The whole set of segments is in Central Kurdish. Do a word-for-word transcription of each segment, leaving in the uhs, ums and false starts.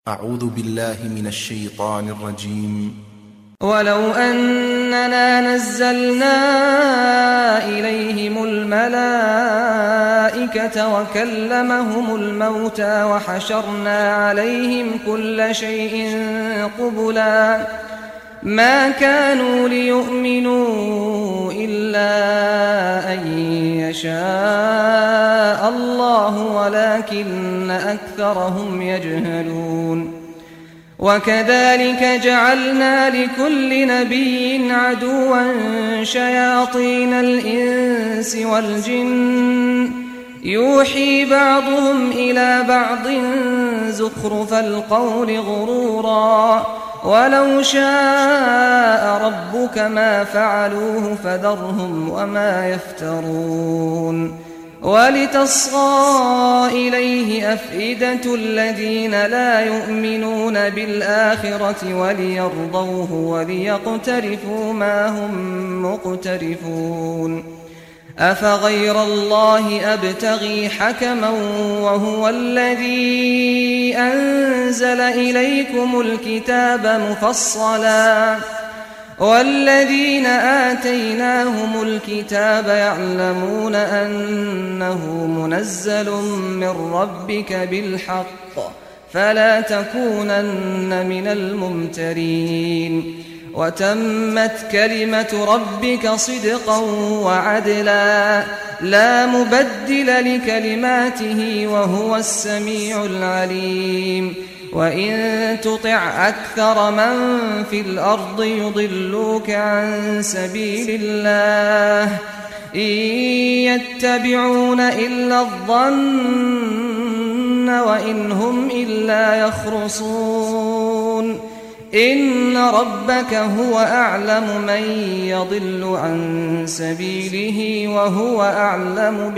أعوذ بالله من الشيطان الرجيم. ولو أننا نزلنا إليهم الملائكة وكلمهم الموتى وحشرنا عليهم كل شيء قبلا ما كانوا ليؤمنوا إلا أن يشاء الله ولكن أكثرهم يجهلون. وكذلك جعلنا لكل نبي عدوا شياطين الإنس والجن يوحي بعضهم إلى بعض زخرف القول غرورا ولو شاء ربك ما فعلوه فذرهم وما يفترون. ولتصغى إليه أفئدة الذين لا يؤمنون بالآخرة وليرضوه وليقترفوا ما هم مقترفون. أفغير الله أبتغي حكما وهو الذي أنزل إليكم الكتاب مفصلا والذين آتيناهم الكتاب يعلمون أنه منزل من ربك بالحق فلا تكونن من الممترين. وتمت كلمة ربك صدقا وعدلا لا مبدل لكلماته وهو السميع العليم. وإن تطع أكثر من في الأرض يضلوك عن سبيل الله إن يتبعون إلا الظن وإن هم إلا يخرصون. إن ربك هو أعلم من يضل عن سبيله وهو أعلم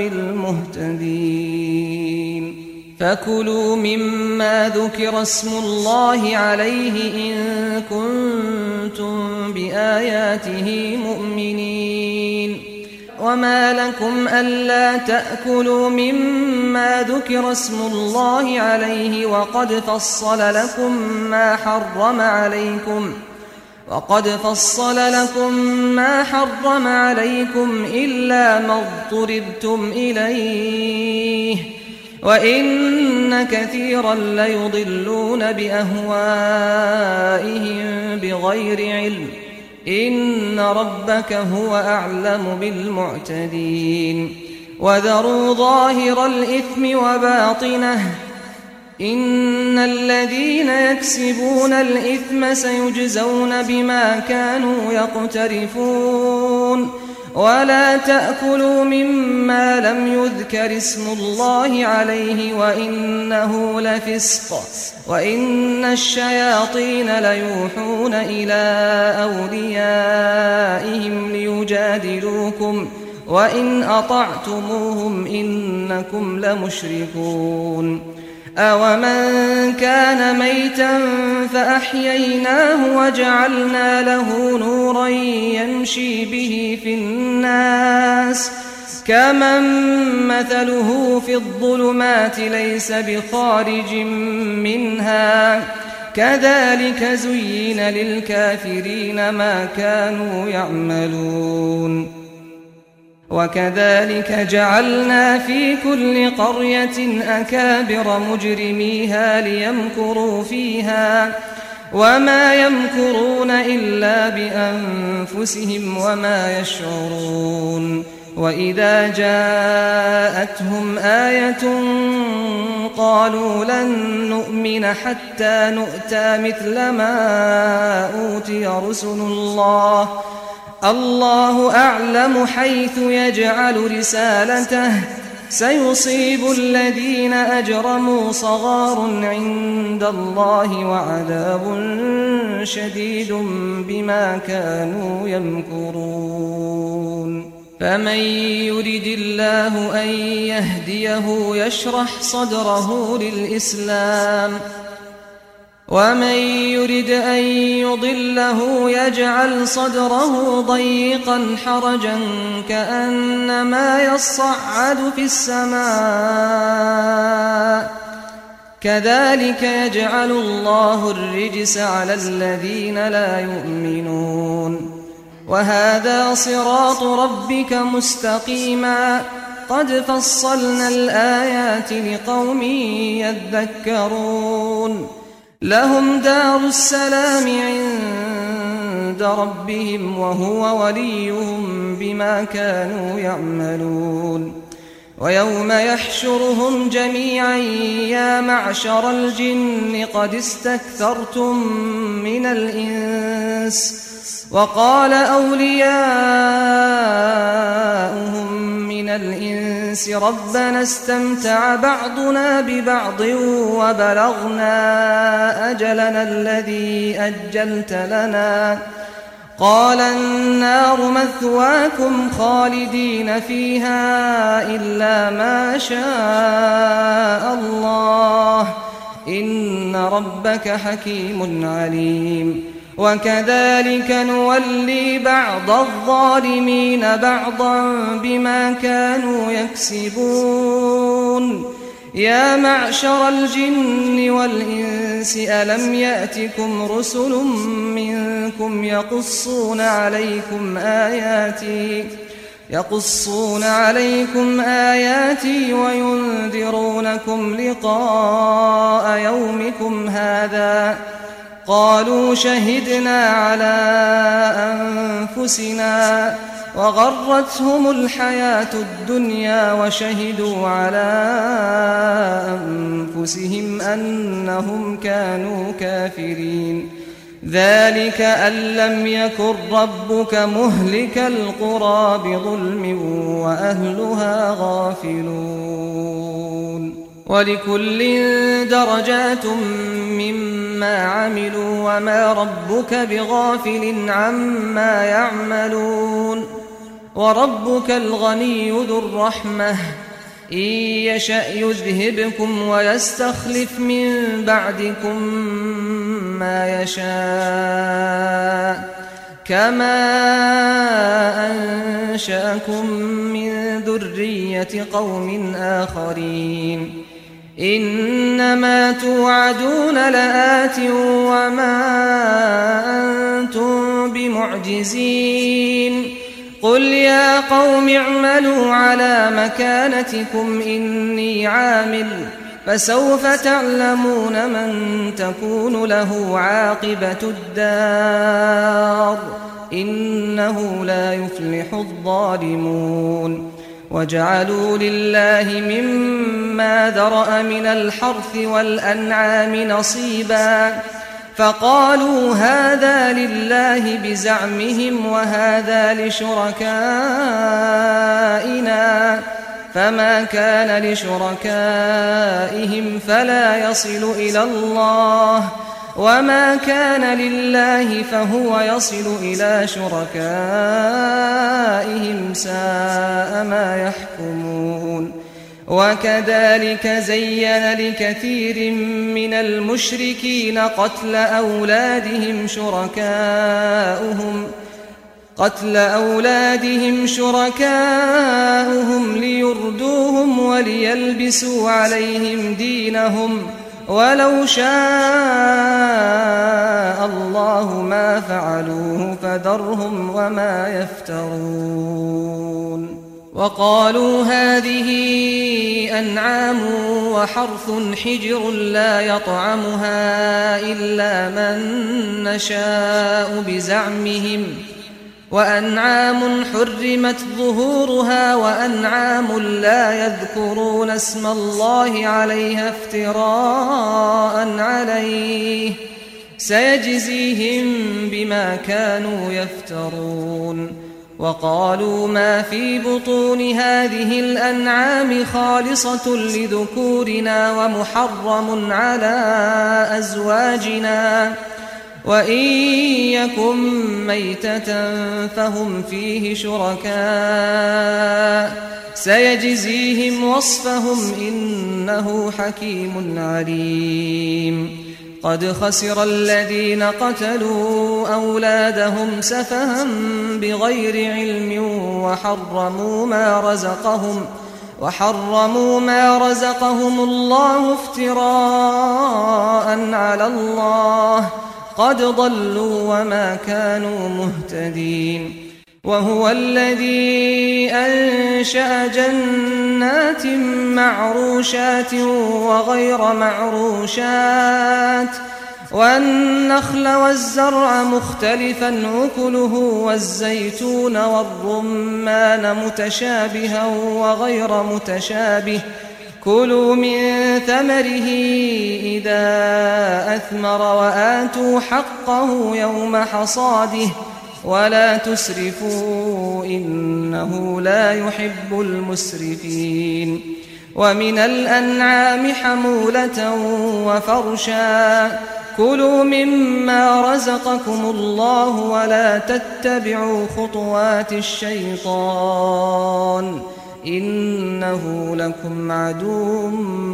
بالمهتدين. فكلوا مما ذكر اسم الله عليه إن كنتم بآياته مؤمنين. وما لكم ألا تأكلوا مما ذكر اسم الله عليه وقد فصل لكم ما حرم عليكم وقد فصل لكم ما حرم عليكم إلا ما اضطررتم إليه وإن كثيرا ليضلون بأهوائهم بغير علم. إن ربك هو أعلم بالمعتدين. وذروا ظاهر الإثم وباطنه إن الذين يكسبون الإثم سيجزون بما كانوا يقترفون. ولا تأكلوا مما لم يذكر اسم الله عليه وإنه لفسق وإن الشياطين ليوحون إلى أوليائهم ليجادلوكم وإن أطعتموهم إنكم لمشركون. أومن كان ميتا فأحييناه وجعلنا له نورا يمشي به في الناس كمن مثله في الظلمات ليس بخارج منها كذلك زين للكافرين ما كانوا يعملون. وكذلك جعلنا في كل قرية أكابر مجرميها ليمكروا فيها وما يمكرون إلا بأنفسهم وما يشعرون. وإذا جاءتهم آية قالوا لن نؤمن حتى نؤتى مثل ما أوتي رسل الله الله أعلم حيث يجعل رسالته سيصيب الذين أجرموا صغار عند الله وعذاب شديد بما كانوا يمكرون. فمن يرد الله أن يهديه يشرح صدره للإسلام ومن يرد أن يضله يجعل صدره ضيقا حرجا كأنما يصعد في السماء كذلك يجعل الله الرجس على الذين لا يؤمنون وهذا صراط ربك مستقيما قد فصلنا الآيات لقوم يذكرون لهم دار السلام عند ربهم وهو وليهم بما كانوا يعملون ويوم يحشرهم جميعا يا معشر الجن قد استكثرتم من الإنس وقال أولياؤهم من الإنس ربنا استمتع بعضنا ببعض وبلغنا أجلنا الذي أجلت لنا قال النار مثواكم خالدين فيها إلا ما شاء الله إن ربك حكيم عليم وكذلك نولي بعض الظالمين بعضا بما كانوا يكسبون يا معشر الجن والإنس ألم يأتكم رسل منكم يقصون عليكم آياتي يقصون عليكم آياتي وينذرونكم لقاء يومكم هذا قالوا شهدنا على أنفسنا وغرتهم الحياة الدنيا وشهدوا على أنفسهم أنهم كانوا كافرين ذلك أن لم يكن ربك مهلك القرى بظلم وأهلها غافلون ولكل درجات مما عملوا وما ربك بغافل عما يعملون وربك الغني ذو الرحمة إن يشأ يذهبكم ويستخلف من بعدكم ما يشاء كما أنشأكم من ذرية قوم آخرين إنما توعدون لآت وما أنتم بمعجزين قل يا قوم اعملوا على مكانتكم إني عامل فسوف تعلمون من تكون له عاقبة الدار إنه لا يفلح الظالمون وجعلوا لله مما ذرأ من الحرث والأنعام نصيبا فقالوا هذا لله بزعمهم وهذا لشركائنا فما كان لشركائهم فلا يصل إلى الله وما كان لله فهو يصل إلى شركائهم ساء ما يحكمون وكذلك زين لكثير من المشركين قتل أولادهم شركاؤهم قتل أولادهم شركاؤهم ليردوهم وليلبسوا عليهم دينهم ولو شاء الله ما فعلوه فذرهم وما يفترون وقالوا هذه أنعام وحرث حجر لا يطعمها إلا من نشاء بزعمهم وأنعام حرمت ظهورها وأنعام لا يذكرون اسم الله عليها افتراء عليه سيجزيهم بما كانوا يفترون وقالوا ما في بطون هذه الأنعام خالصة لذكورنا ومحرم على أزواجنا وإن يكن ميتة فهم فيه شركاء سيجزيهم وصفهم إنه حكيم عليم قد خسر الذين قتلوا أولادهم سفها بغير علم وحرموا ما رزقهم وحرموا ما رزقهم الله افتراء على الله قد ضلوا وما كانوا مهتدين. وهو الذي أنشأ جنات معروشات وغير معروشات والنخل والزرع مختلفا أكله والزيتون والرمان متشابها وغير متشابه كلوا من ثمره إذا أثمر وآتوا حقه يوم حصاده ولا تسرفوا إنه لا يحب المسرفين. ومن الأنعام حمولة وفرشا كلوا مما رزقكم الله ولا تتبعوا خطوات الشيطان إنه لكم عدو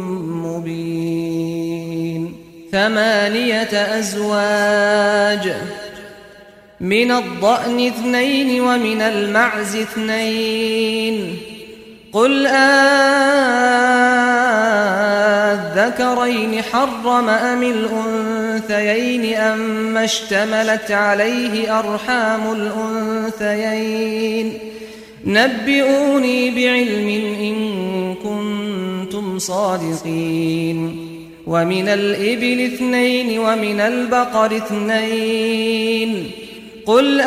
مبين. ثمانية أزواج من الضأن اثنين ومن المعز اثنين قل أذكرين حرم أم الأنثيين أما اشتملت عليه أرحام الأنثيين نبئوني بعلم إن كنتم صادقين. ومن الإبل اثنين ومن البقر اثنين قل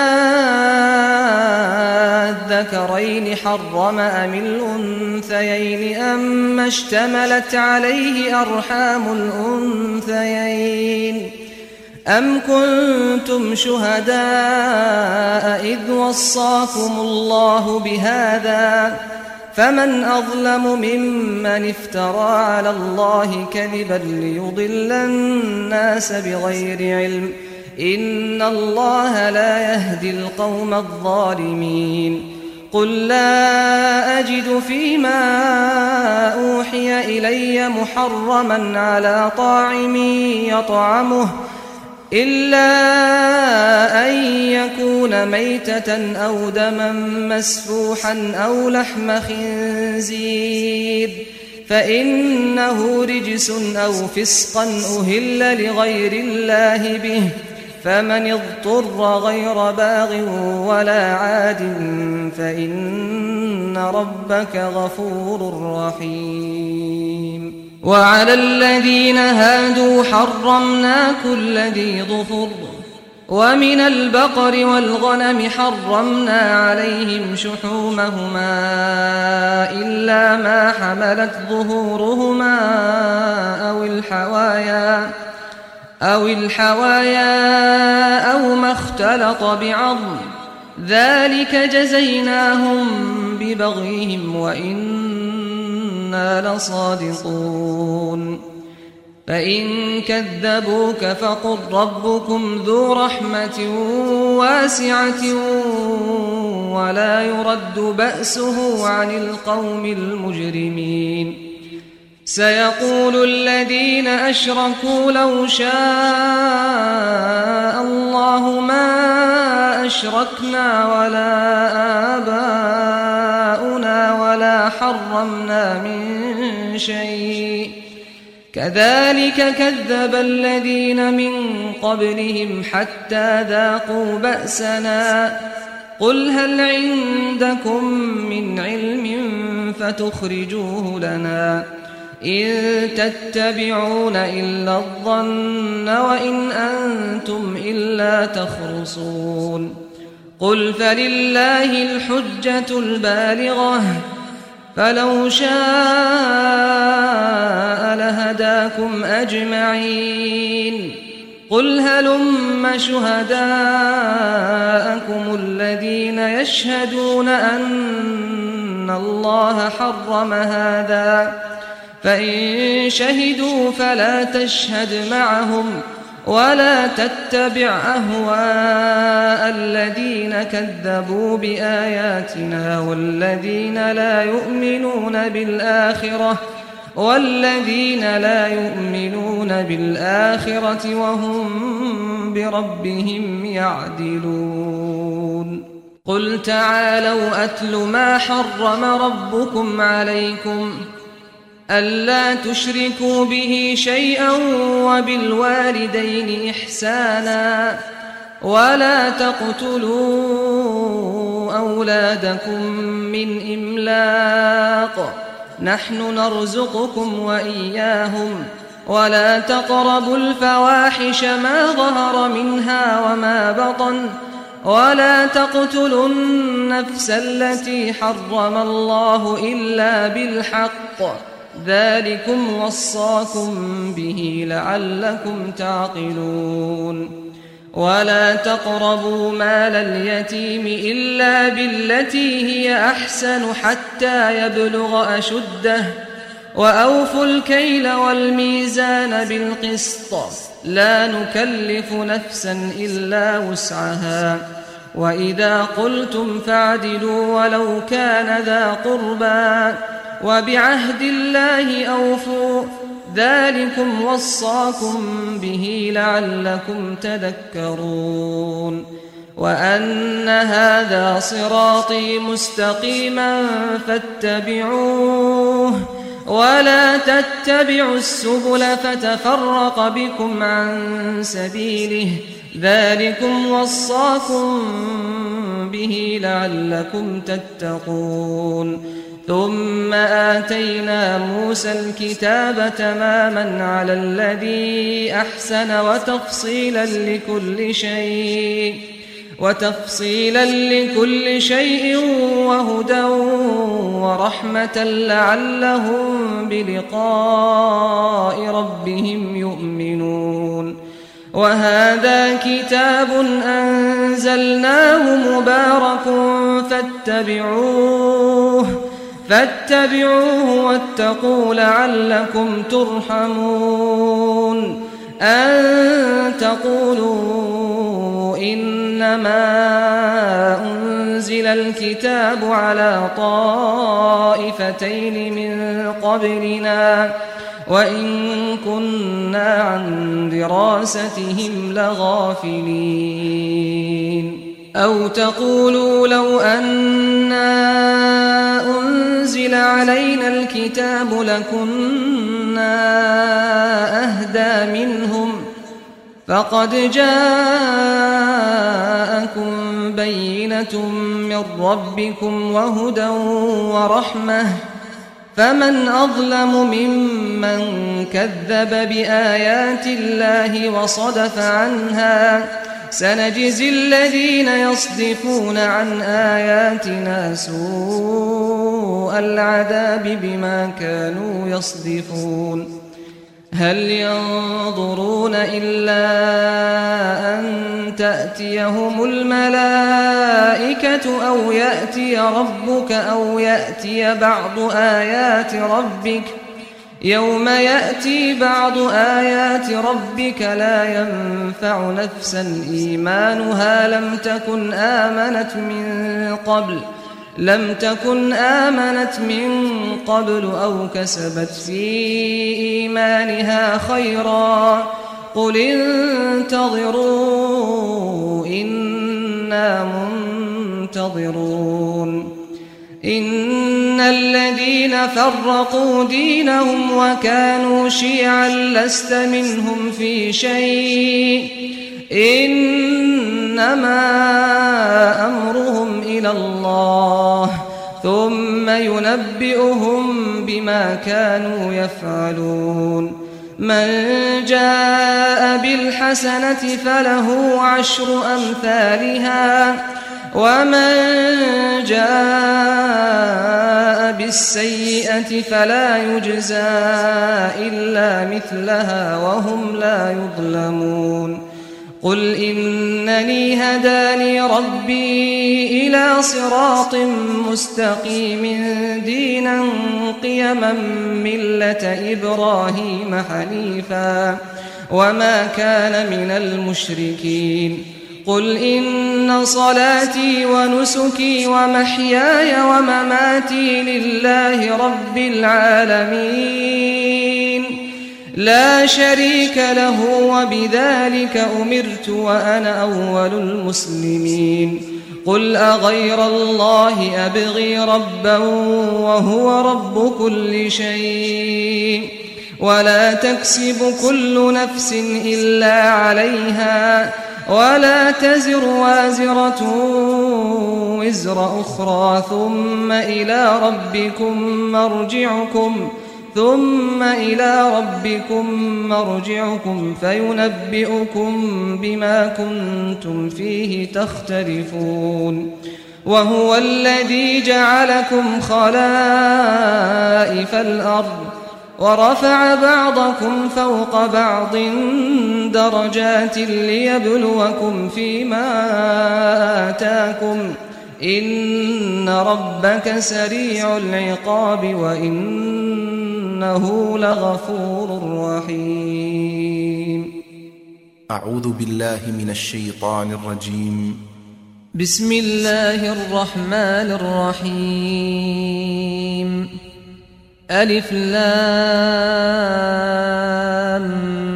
أذكرين حرم أم الأنثيين أما اشتملت عليه أرحام الأنثيين أم كنتم شهداء إذ وصاكم الله بهذا فمن أظلم ممن افترى على الله كذبا ليضل الناس بغير علم إن الله لا يهدي القوم الظالمين. قل لا أجد فيما أوحي إلي محرما على طاعم يطعمه إلا أن يكون ميتة أو دما مسفوحا أو لحم خنزير فإنه رجس أو فسقا أهل لغير الله به فمن اضطر غير باغ ولا عاد فإن ربك غفور رحيم. وعلى الذين هادوا حرمنا كل ذي ظفر ومن البقر والغنم حرمنا عليهم شحومهما إلا ما حملت ظهورهما أو الحوايا أو الحوايا أو ما اختلط بعظم ذلك جزيناهم ببغيهم وإنا لصادقون. فإن كذبوك فقل ربكم ذو رحمة واسعة ولا يرد بأسه عن القوم المجرمين. سيقول الذين أشركوا لو شاء الله ما أشركنا ولا آباؤنا ولا حرمنا من شيء كذلك كذب الذين من قبلهم حتى ذاقوا بأسنا قل هل عندكم من علم فتخرجوه لنا إن تتبعون إلا الظن وإن أنتم إلا تخرصون. قل فلله الحجة البالغة فلو شاء لهداكم أجمعين. قل هلم شهداءكم الذين يشهدون أن الله حرم هذا فإن شهدوا فلا تشهد معهم ولا تتبع أهواء الذين كذبوا بآياتنا والذين لا يؤمنون بالآخرة والذين لا يؤمنون بالآخرة وهم بربهم يعدلون. قل تعالوا أتل ما حرم ربكم عليكم ألا تشركوا به شيئا وبالوالدين إحسانا ولا تقتلوا أولادكم من إملاق نحن نرزقكم وإياهم ولا تقربوا الفواحش ما ظهر منها وما بطن ولا تقتلوا النفس التي حرم الله إلا بالحق ذلكم وصاكم به لعلكم تعقلون ولا تقربوا مال اليتيم إلا بالتي هي أحسن حتى يبلغ أشده وأوفوا الكيل والميزان بالقسط لا نكلف نفسا إلا وسعها وإذا قلتم فاعدلوا ولو كان ذا قربى وبعهد الله أوفوا ذلكم وصاكم به لعلكم تذكرون وأن هذا صراطي مستقيما فاتبعوه ولا تتبعوا السبل فتفرق بكم عن سبيله ذلكم وصاكم به لعلكم تتقون ثم آتينا موسى الكتاب تماما على الذي أحسن وتفصيلا لكل شيء وتفصيلا لكل شيء وهدى ورحمة لعلهم بلقاء ربهم يؤمنون وهذا كتاب أنزلناه مبارك فاتبعوه فاتبعوه واتقوا لعلكم ترحمون أن تقولوا إنما أنزل الكتاب على طائفتين من قبلنا وإن كنا عن دراستهم لغافلين أو تقولوا لو أنا أنزل علينا الكتاب لكنا أهدى منهم فقد جاءكم بينة من ربكم وهدى ورحمة فمن أظلم ممن كذب بآيات الله وصدف عنها سنجزي الذين يصدفون عن آياتنا سوء العذاب بما كانوا يصدفون هل ينظرون إلا أن تأتيهم الملائكة أو يأتي ربك أو يأتي بعض آيات ربك يوم يأتي بعض آيات ربك لا ينفع نفسا إيمانها لم تكن آمنت من قبل لم تكن آمنت من قبل أو كسبت في إيمانها خيرا قل انتظروا إنا منتظرون إن الذين فرقوا دينهم وكانوا شيعا لست منهم في شيء إنما أمرهم إلى الله ثم ينبئهم بما كانوا يفعلون من جاء بالحسنة فله عشر أمثالها ومن جاء بالسيئة فلا يجزى إلا مثلها وهم لا يظلمون قل إنني هداني ربي إلى صراط مستقيم دينا قيما ملة إبراهيم حنيفا وما كان من المشركين قل إن صلاتي ونسكي ومحياي ومماتي لله رب العالمين لا شريك له وبذلك أمرت وأنا أول المسلمين قل أغير الله أبغي ربا وهو رب كل شيء ولا تكسب كل نفس إلا عليها ولا تزر وازرة وزر أخرى ثم إلى ربكم مرجعكم ثم إلى ربكم مرجعكم فينبئكم بما كنتم فيه تختلفون وهو الذي جعلكم خلائف الأرض ورفع بعضكم فوق بعض درجات ليبلوكم فيما آتاكم إن ربك سريع العقاب وإنه لغفور رحيم. أعوذ بالله من الشيطان الرجيم. بسم الله الرحمن الرحيم. ألف لام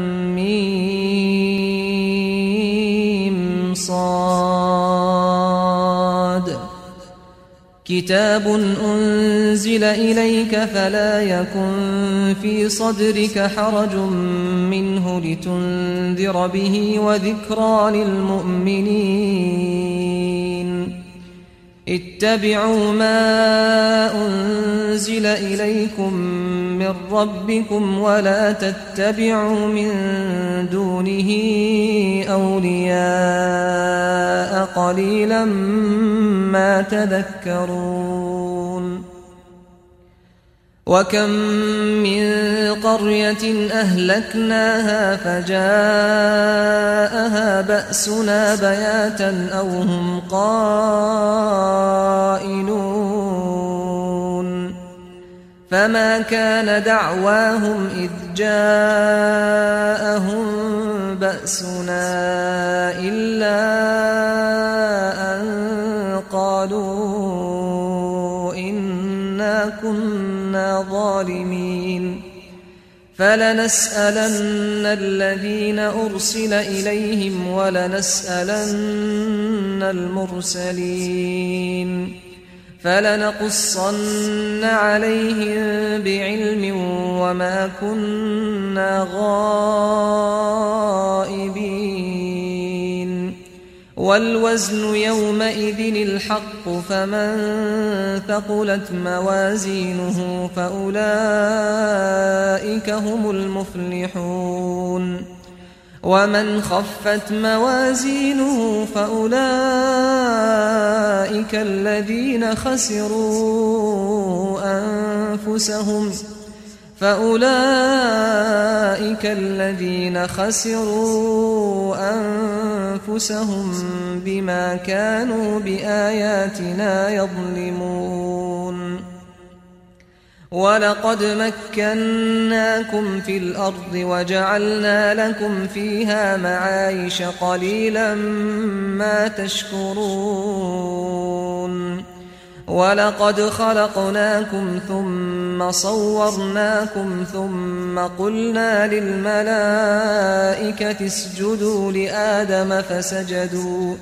ميم صاد كتاب أنزل إليك فلا يكن في صدرك حرج منه لتنذر به وذكرى للمؤمنين. اتبعوا ما أنزل إليكم من ربكم ولا تتبعوا من دونه أولياء قليلا ما تذكرون. وكم من قرية أهلكناها فجاءها بأسنا بياتا أو هم قائلون فما كان دعواهم إذ جاءهم بأسنا إلا أن قالوا إنا كنا ظالمين. فلنسألن الذين أرسل إليهم ولنسألن المرسلين فلنقصن عليهم بعلم وما كنا غائبين. والوزن يومئذ الحق فمن ثقلت موازينه فأولئك هم المفلحون ومن خفت موازينه فأولئك الذين خسروا أنفسهم فأولئك الذين خسروا أنفسهم بما كانوا بآياتنا يظلمون. ولقد مكناكم في الأرض وجعلنا لكم فيها معايش قليلا ما تشكرون. ولقد خلقناكم ثم صورناكم ثم قلنا للملائكة اسجدوا لآدم فسجدوا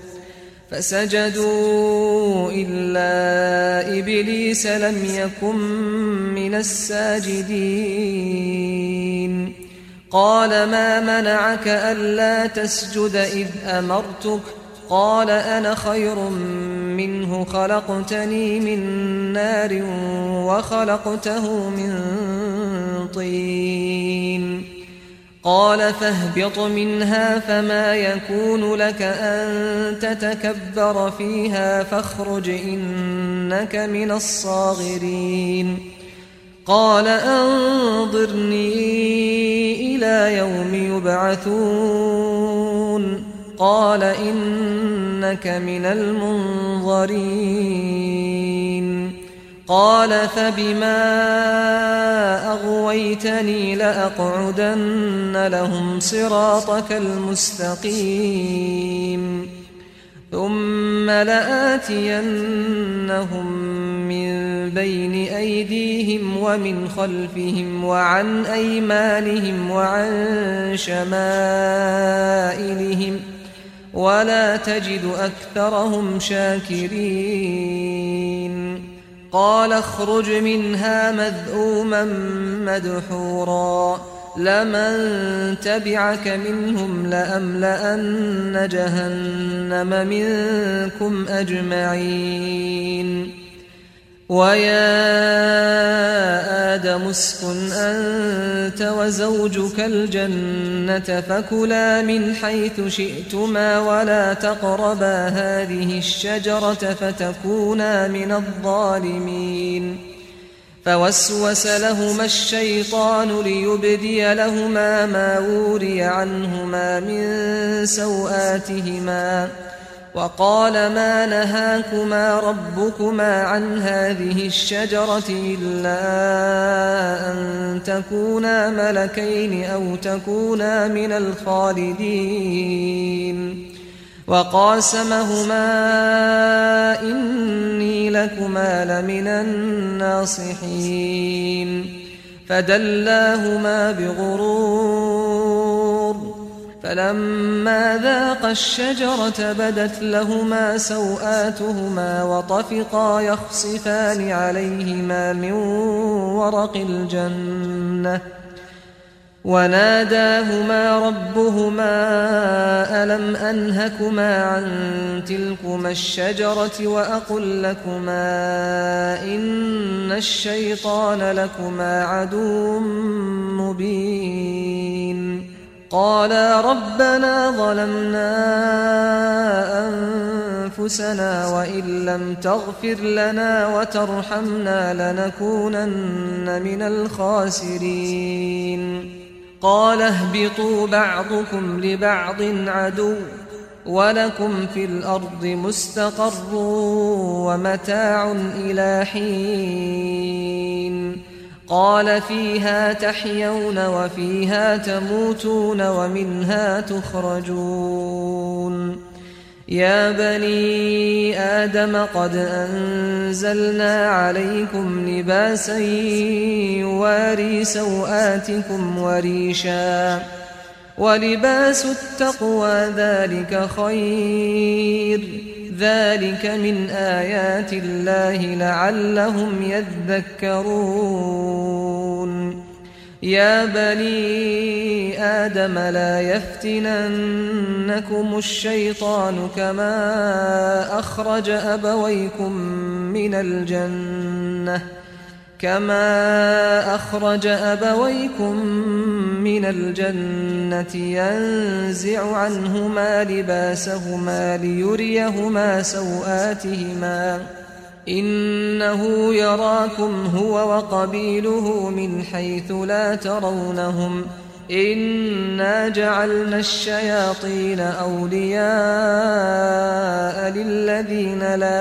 فسجدوا إلا إبليس لم يكن من الساجدين. قال ما منعك ألا تسجد إذ أمرتك؟ قال أنا خير منه خلقتني من نار وخلقته من طين. قال فاهبط منها فما يكون لك أن تتكبر فيها فاخرج إنك من الصاغرين. قال أنظرني إلى يوم يبعثون. قال إنك من المنظرين. قال فبما أغويتني لأقعدن لهم صراطك المستقيم ثم لآتينهم من بين أيديهم ومن خلفهم وعن أيمانهم وعن شمائلهم ولا تجد أكثرهم شاكرين قال اخرج منها مذءوما مدحورا لمن تبعك منهم لأملأن جهنم منكم أجمعين ويا آدم اسكن أنت وزوجك الجنة فكلا من حيث شئتما ولا تقربا هذه الشجرة فتكونا من الظالمين فوسوس لهما الشيطان ليبدي لهما ما وري عنهما من سوآتهما وقال ما نهاكما ربكما عن هذه الشجرة إلا أن تكونا ملكين أو تكونا من الخالدين وقاسمهما إني لكما لمن الناصحين فدلاهما بغرور فلما ذاقا الشجرة بدت لهما سوآتهما وطفقا يخصفان عليهما من ورق الجنة وناداهما ربهما ألم أنهكما عن تلكما الشجرة وأقل لكما إن الشيطان لكما عدو مبين قالا ربنا ظلمنا أنفسنا وإن لم تغفر لنا وترحمنا لنكونن من الخاسرين قال اهبطوا بعضكم لبعض عدو ولكم في الأرض مستقر ومتاع إلى حين قال فيها تحيون وفيها تموتون ومنها تخرجون يا بني آدم قد أنزلنا عليكم لباسا يواري سوآتكم وريشا ولباس التقوى ذلك خير ذلك من آيات الله لعلهم يذكرون يا بني آدم لا يفتننكم الشيطان كما أخرج أبويكم من الجنة كما أخرج أبويكم من الجنة ينزع عنهما لباسهما ليريهما سوآتهما إنه يراكم هو وقبيله من حيث لا ترونهم إنا جعلنا الشياطين أولياء للذين لا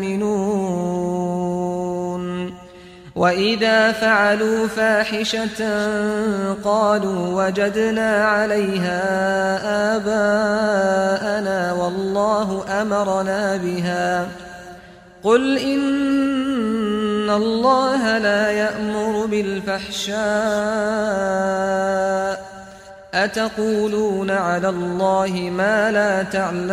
يؤمنون وإذا فعلوا فاحشة قالوا وجدنا عليها آباءنا والله أمرنا بها قل إن الله لا يأمر بالفحشاء أتقولون على الله ما لا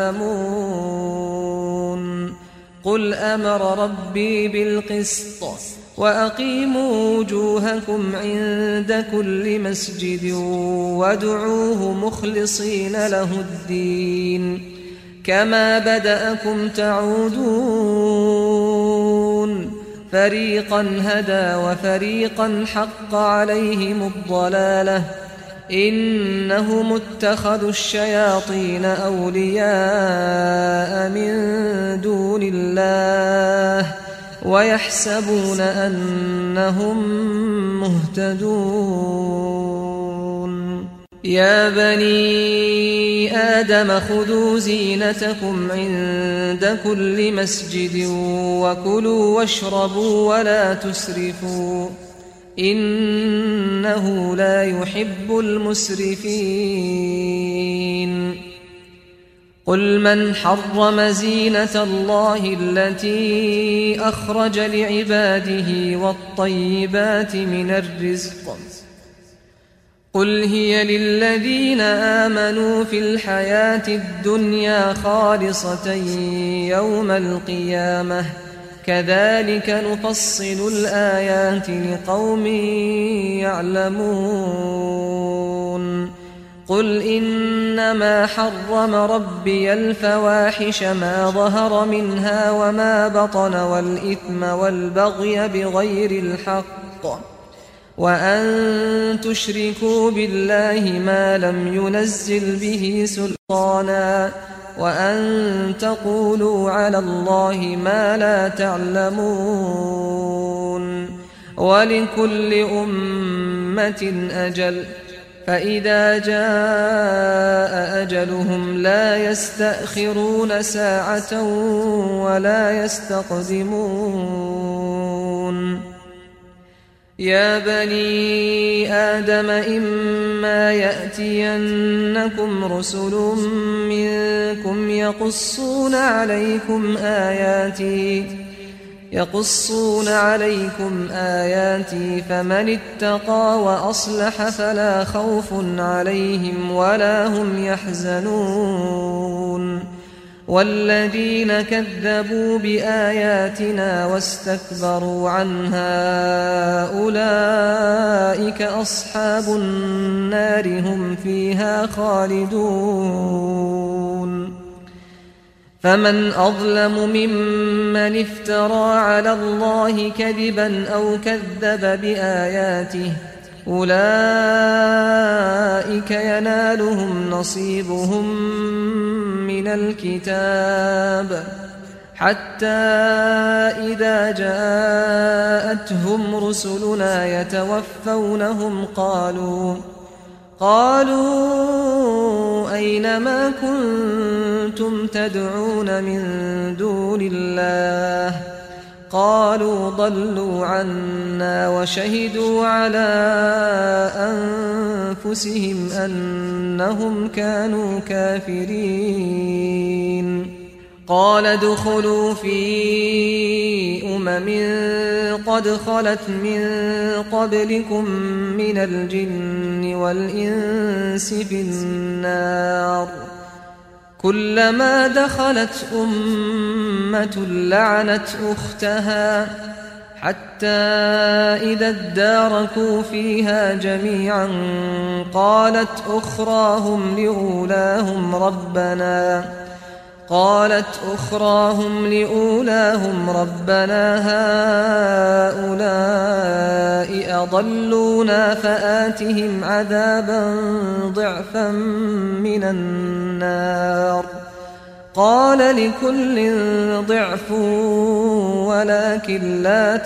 تعلمون قل أمر ربي بالقسط وأقيموا وجوهكم عند كل مسجد وادعوه مخلصين له الدين كما بدأكم تعودون فريقا هدى وفريقا حق عليهم الضلالة إنهم اتخذوا الشياطين أولياء من دون الله ويحسبون أنهم مهتدون يا بني آدم خذوا زينتكم عند كل مسجد وكلوا واشربوا ولا تسرفوا إنه لا يحب المسرفين قل من حرم زينة الله التي أخرج لعباده والطيبات من الرزق قل هي للذين آمنوا في الحياة الدنيا خالصة يوم القيامة كذلك نفصل الآيات لقوم يعلمون قل إنما حرم ربي الفواحش ما ظهر منها وما بطن والإثم والبغي بغير الحق وأن تشركوا بالله ما لم ينزل به سلطانا وأن تقولوا على الله ما لا تعلمون ولكل أمة أجل فإذا جاء أجلهم لا يستأخرون ساعة ولا يستقدمون يا بني آدم إما يأتينكم رسل منكم يقصون عليكم آياتي يقصون عليكم آياتي فمن اتقى وأصلح فلا خوف عليهم ولا هم يحزنون والذين كذبوا بآياتنا واستكبروا عنها أولئك أصحاب النار هم فيها خالدون فمن أظلم ممن افترى على الله كذبا أو كذب بآياته أولئك ينالهم نصيبهم من الكتاب حتى إذا جاءتهم رسلنا يتوفونهم قالوا قالوا أين ما كنتم تدعون من دون الله قالوا ضلوا عنا وشهدوا على أنفسهم أنهم كانوا كافرين قال ادخلوا في أمم قد خلت من قبلكم من الجن والإنس في النار كلما دخلت أمة لعنت أختها حتى إذا اداركوا فيها جميعا قالت أخراهم لأولاهم ربنا قالت أخراهم لأولاهم ربنا هؤلاء أضلونا فآتهم عذابا ضعفا من النار قال لكل ضعف ولكن لا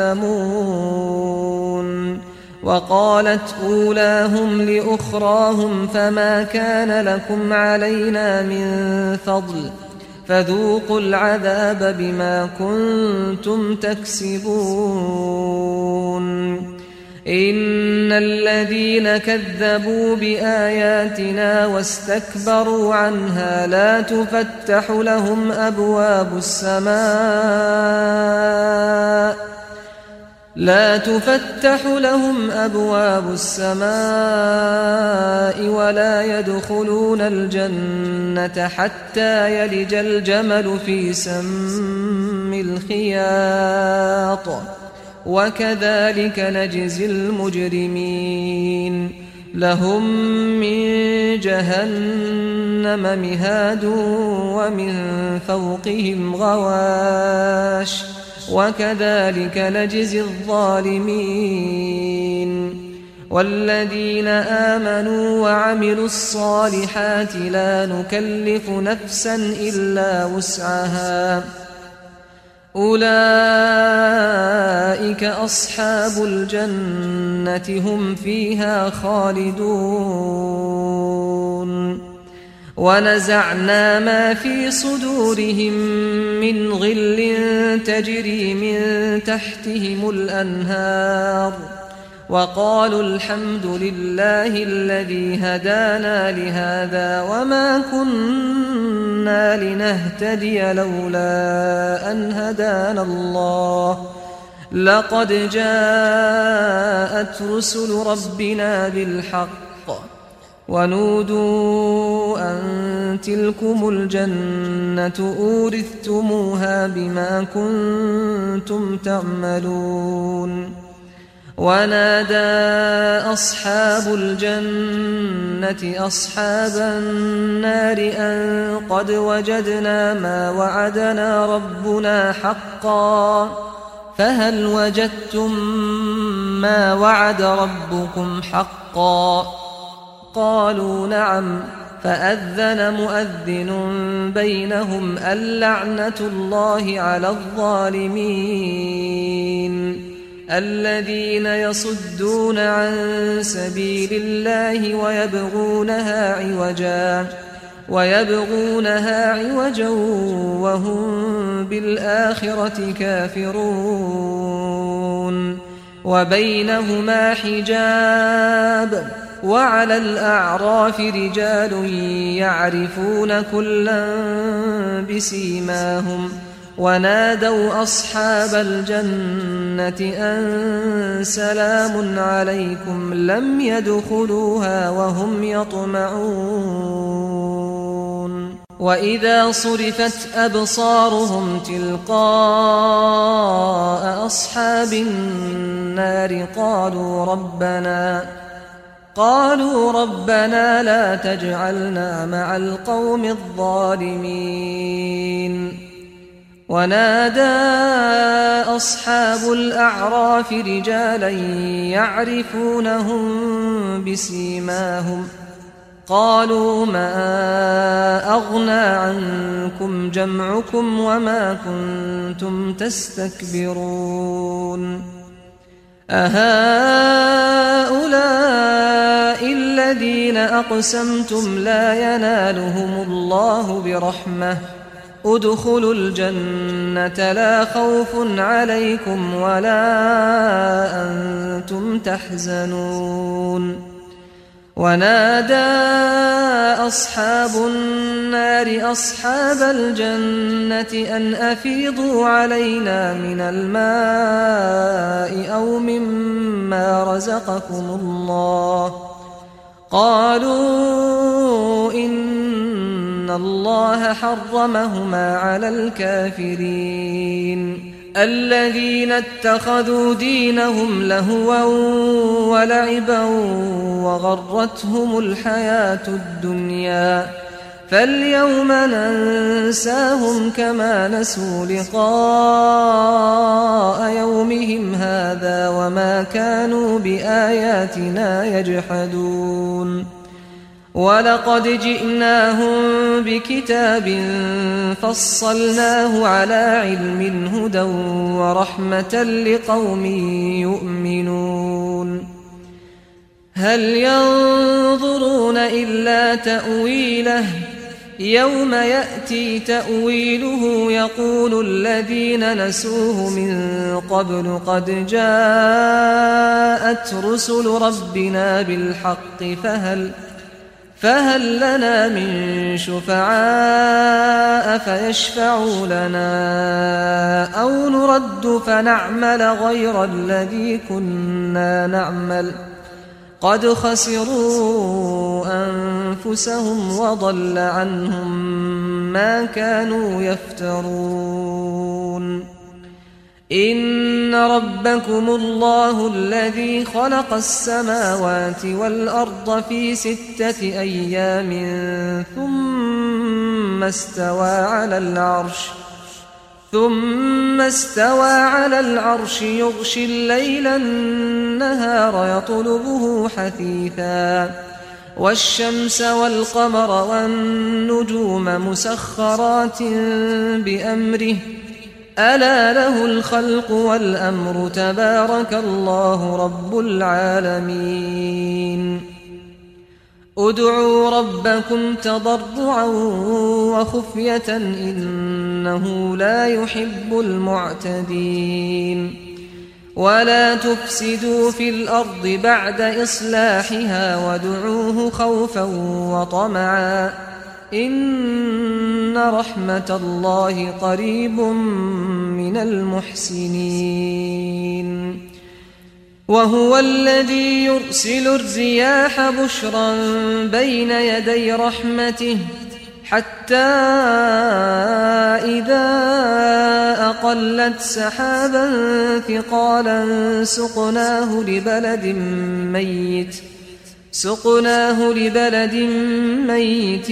تعلمون وقالت أولاهم لأخراهم فما كان لكم علينا من فضل فذوقوا العذاب بما كنتم تكسبون إن الذين كذبوا بآياتنا واستكبروا عنها لا تفتح لهم أبواب السماء لا تفتح لهم أبواب السماء ولا يدخلون الجنة حتى يلج الجمل في سم الخياط وكذلك نجزي المجرمين لهم من جهنم مهاد ومن فوقهم غواش وكذلك نجزي الظالمين والذين آمنوا وعملوا الصالحات لا نكلف نفسا إلا وسعها أولئك أصحاب الجنة هم فيها خالدون ونزعنا ما في صدورهم من غل تجري من تحتهم الأنهار وقالوا الحمد لله الذي هدانا لهذا وما كنا لنهتدي لولا أن هدانا الله لقد جاءت رسل ربنا بالحق ونودوا أن تلكم الجنة أورثتموها بما كنتم تعملون ونادى أصحاب الجنة أصحاب النار أن قد وجدنا ما وعدنا ربنا حقا فهل وجدتم ما وعد ربكم حقا قالوا نعم فأذن مؤذن بينهم اللعنة الله على الظالمين الذين يصدون عن سبيل الله ويبغونها عوجا ويبغونها عوجا وهم بالآخرة كافرون وبينهما حجاب وعلى الأعراف رجال يعرفون كلا بسيماهم ونادوا أصحاب الجنة أن سلام عليكم لم يدخلوها وهم يطمعون وإذا صرفت أبصارهم تلقاء أصحاب النار قالوا ربنا قالوا ربنا لا تجعلنا مع القوم الظالمين ونادى أصحاب الأعراف رجالا يعرفونهم بسيماهم قالوا ما أغنى عنكم جمعكم وما كنتم تستكبرون أهؤلاء الذين أقسمتم لا ينالهم الله برحمة ادخلوا الجنة لا خوف عليكم ولا أنتم تحزنون ونادى أصحاب النار أصحاب الجنة أن أفيضوا علينا من الماء أو مما رزقكم الله قالوا إن الله حرمهما على الكافرين الذين اتخذوا دينهم لهوا ولعبا وغرتهم الحياة الدنيا فاليوم ننساهم كما نسوا لقاء يومهم هذا وما كانوا بآياتنا يجحدون ولقد جئناهم بكتاب فصلناه على علم هدى ورحمة لقوم يؤمنون هل ينظرون إلا تأويله يوم يأتي تأويله يقول الذين نسوه من قبل قد جاءت رسل ربنا بالحق فهل فهل لنا من شفعاء فيشفعوا لنا أو نرد فنعمل غير الذي كنا نعمل قد خسروا أنفسهم وضل عنهم ما كانوا يفترون إن ربكم الله الذي خلق السماوات والأرض في ستة أيام ثم استوى على العرش ثم استوى على العرش يغشي الليل النهار يطلبه حثيثا والشمس والقمر والنجوم مسخرات بأمره ألا له الخلق والأمر تبارك الله رب العالمين ادعوا ربكم تضرعا وخفية إنه لا يحب المعتدين ولا تفسدوا في الأرض بعد إصلاحها وادعوه خوفا وطمعا إن رحمة الله قريب من المحسنين وهو الذي يرسل الرياح بشرا بين يدي رحمته حتى إذا أقلت سحابا ثقالا سقناه لبلد ميت سقناه لبلد ميت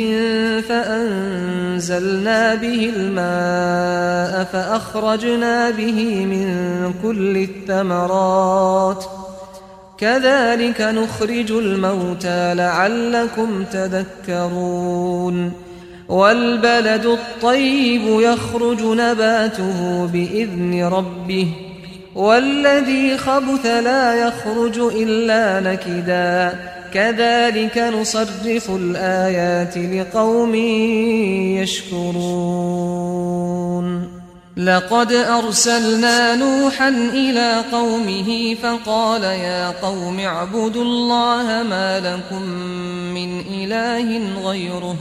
فأنزلنا به الماء فأخرجنا به من كل الثمرات كذلك نخرج الموتى لعلكم تذكرون والبلد الطيب يخرج نباته بإذن ربه والذي خبث لا يخرج إلا نكدا كذلك نصرف الآيات لقوم يشكرون لقد أرسلنا نوحا إلى قومه فقال يا قوم اعبدوا الله ما لكم من إله غيره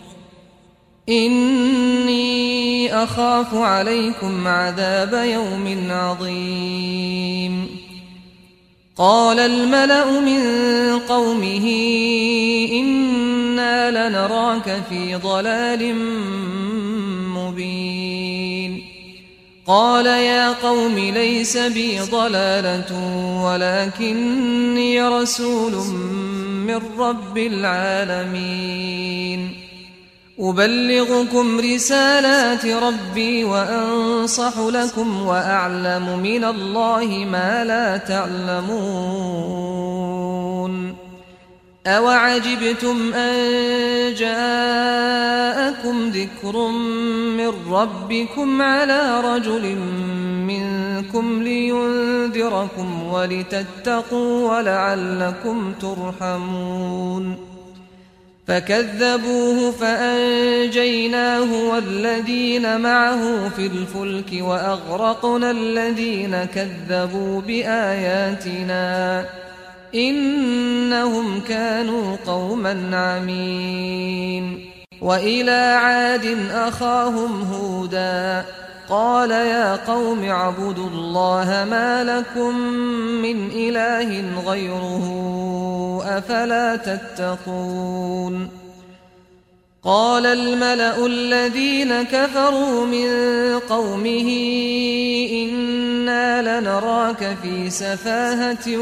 إني أخاف عليكم عذاب يوم عظيم قال الملأ من قومه إنا لنراك في ضلال مبين قال يا قوم ليس بي ضلالة ولكني رسول من رب العالمين أبلغكم رسالات ربي وأنصح لكم وأعلم من الله ما لا تعلمون أوعجبتم أن جاءكم ذكر من ربكم على رجل منكم لينذركم ولتتقوا ولعلكم ترحمون فكذبوه فأنجيناه والذين معه في الفلك وأغرقنا الذين كذبوا بآياتنا إنهم كانوا قوما عمين وإلى عاد أخاهم هودا قال يا قوم اعبدوا الله ما لكم من إله غيره أفلا تتقون قال الملأ الذين كفروا من قومه إنا لنراك في سفاهة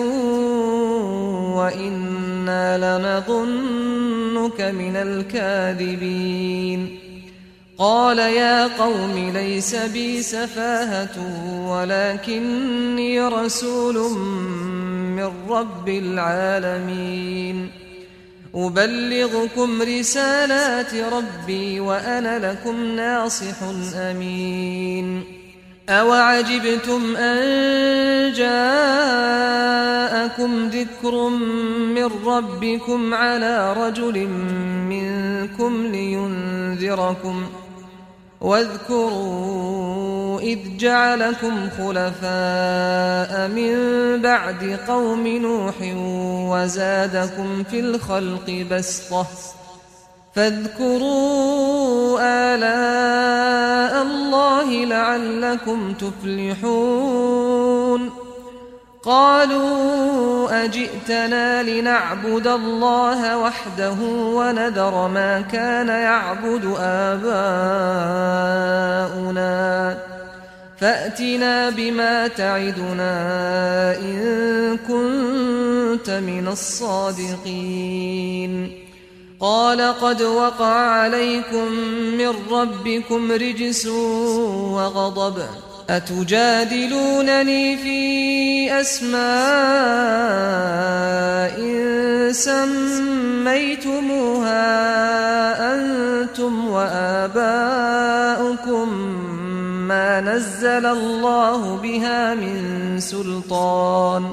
وإنا لنظنك من الكاذبين قال يا قوم ليس بي سفاهة ولكني رسول من رب العالمين أبلغكم رسالات ربي وأنا لكم ناصح أمين أوعجبتم أن جاءكم ذكر من ربكم على رجل منكم لينذركم واذكروا إذ جعلكم خلفاء من بعد قوم نوح وزادكم في الخلق بسطة فاذكروا آلاء الله لعلكم تفلحون قالوا أجئتنا لنعبد الله وحده ونذر ما كان يعبد آباؤنا فأتنا بما تعدنا إن كنت من الصادقين قال قد وقع عليكم من ربكم رجس وغضب أتجادلونني في أسماء سميتموها أنتم وآباؤكم ما نزل الله بها من سلطان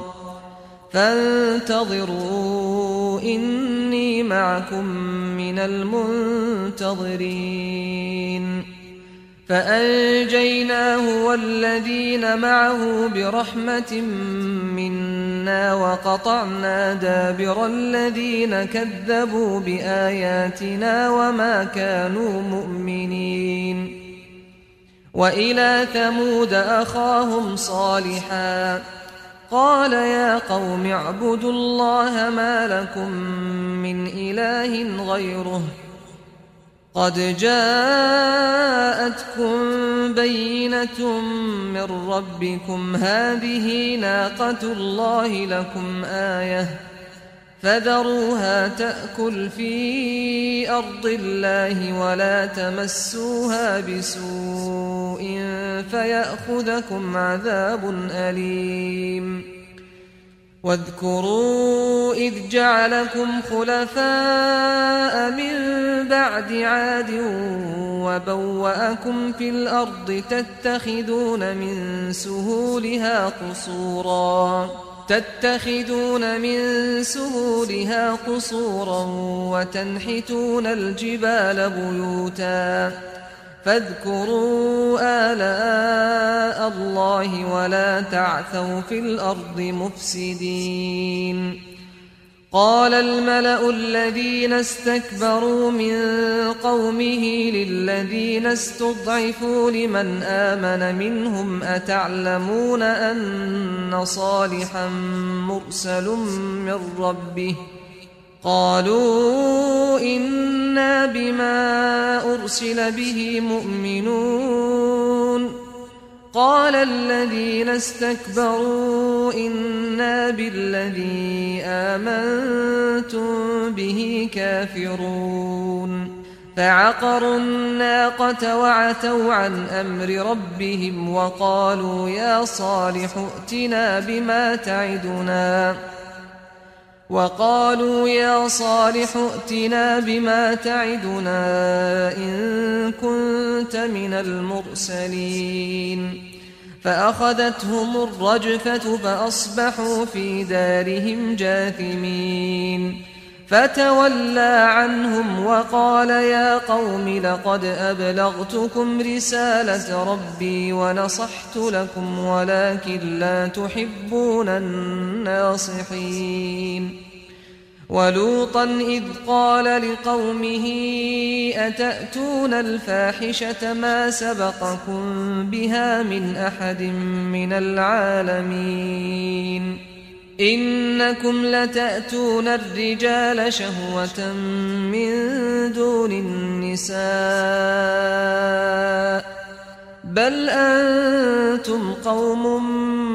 فانتظروا إني معكم من المنتظرين فأنجيناه والذين معه برحمة منا وقطعنا دابر الذين كذبوا بآياتنا وما كانوا مؤمنين. وإلى ثمود أخاهم صالحا قال يا قوم اعبدوا الله ما لكم من إله غيره قد جاءتكم بينة من ربكم هذه ناقة الله لكم آية فذروها تأكل في أرض الله ولا تمسوها بسوء فيأخذكم عذاب أليم. واذكروا إذ جعلكم خلفاء من بعد عاد وبوأكم في الأرض تتخذون من سهولها قصورا تتخذون من سهولها قصورا وتنحتون الجبال بيوتا فاذكروا آلاء الله ولا تعثوا في الأرض مفسدين. قال الملأ الذين استكبروا من قومه للذين استضعفوا لمن آمن منهم أتعلمون أن صالحا مرسل من ربه قالوا إنا بما أرسل به مؤمنون. قال الذين استكبروا إنا بالذي آمنتم به كافرون. فعقروا الناقة وعتوا عن أمر ربهم وقالوا يا صالح ائتنا بما تعدنا وقالوا يا صالح ائتنا بما تعدنا إن كنت من المرسلين. فأخذتهم الرجفة فأصبحوا في دارهم جاثمين. فتولى عنهم وقال يا قوم لقد أبلغتكم رسالة ربي ونصحت لكم ولكن لا تحبون الناصحين. ولوطا إذ قال لقومه أتأتون الفاحشة ما سبقكم بها من أحد من العالمين إنكم لتأتون الرجال شهوة من دون النساء بل أنتم قوم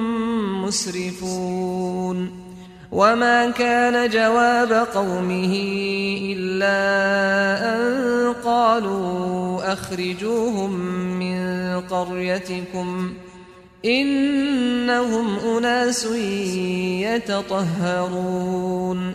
مسرفون. وما كان جواب قومه إلا أن قالوا أخرجوهم من قريتكم إنهم أناس يتطهرون.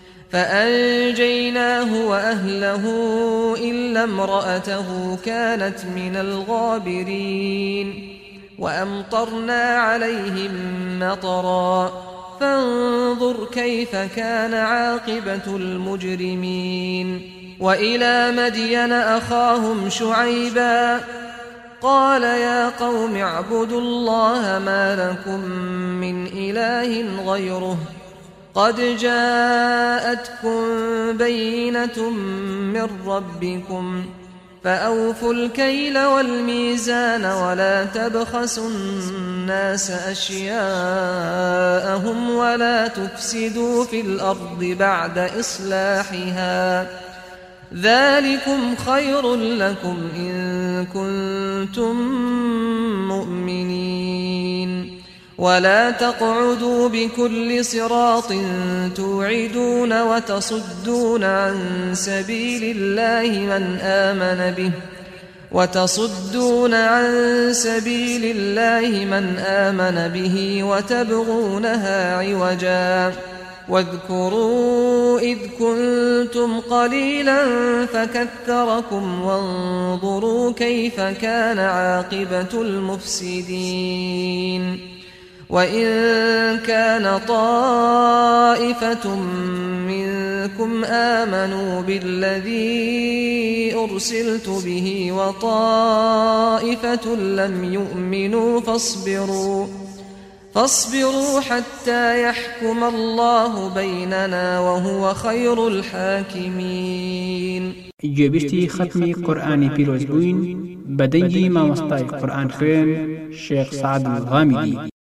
فأنجيناه وأهله إلا امرأته كانت من الغابرين. وأمطرنا عليهم مطرا فانظر كيف كان عاقبة المجرمين. وإلى مدين أخاهم شعيبا قال يا قوم اعبدوا الله ما لكم من إله غيره قد جاءتكم بينة من ربكم فأوفوا الكيل والميزان ولا تبخسوا الناس أشياءهم ولا تفسدوا في الأرض بعد إصلاحها ذلكم خير لكم إن كنتم مؤمنين. ولا تقعدوا بكل صراط توعدون وتصدون عن سبيل الله من آمن به وتصدون عن سبيل الله من آمن به وتبغونها عوجا. واذكروا إذ كنتم قليلا فكثركم وانظروا كيف كان عاقبة المفسدين. وإن كان طائفة منكم آمنوا بالذي أرسلت به وطائفة لم يؤمنوا فاصبروا فاصبروا حتى يحكم الله بيننا وهو خير الحاكمين. جبشتي ختمي قرآن بيروز بوين بدنجي ما مستاي قرآن خوين شيخ سعد الغامدي.